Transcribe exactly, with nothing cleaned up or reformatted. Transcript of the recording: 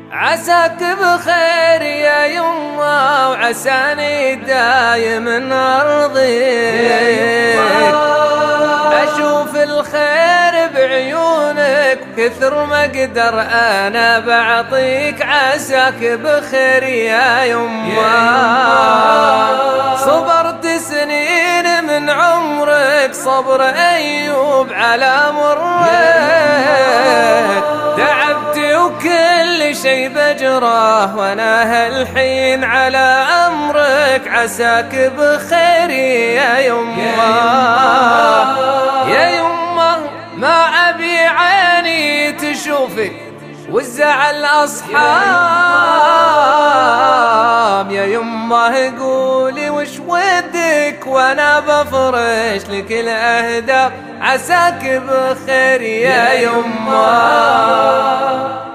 عساك بخير يا يمه وعساني دايم ارضيك، اشوف الخير بعيونك كثر ما اقدر انا بعطيك. عساك بخير يا يمه، صبرت سنين من عمرك صبر ايوب على مرك، تعبت وكل شي بجره وانا هالحين على امرك. عساك بخير يا يمه يا يمه، ما ابي عيني تشوفك والزعل اصحاب. يا يمه قولي وش ودك وانا بفرش لك الاهداف. عساك بخير يا يمه.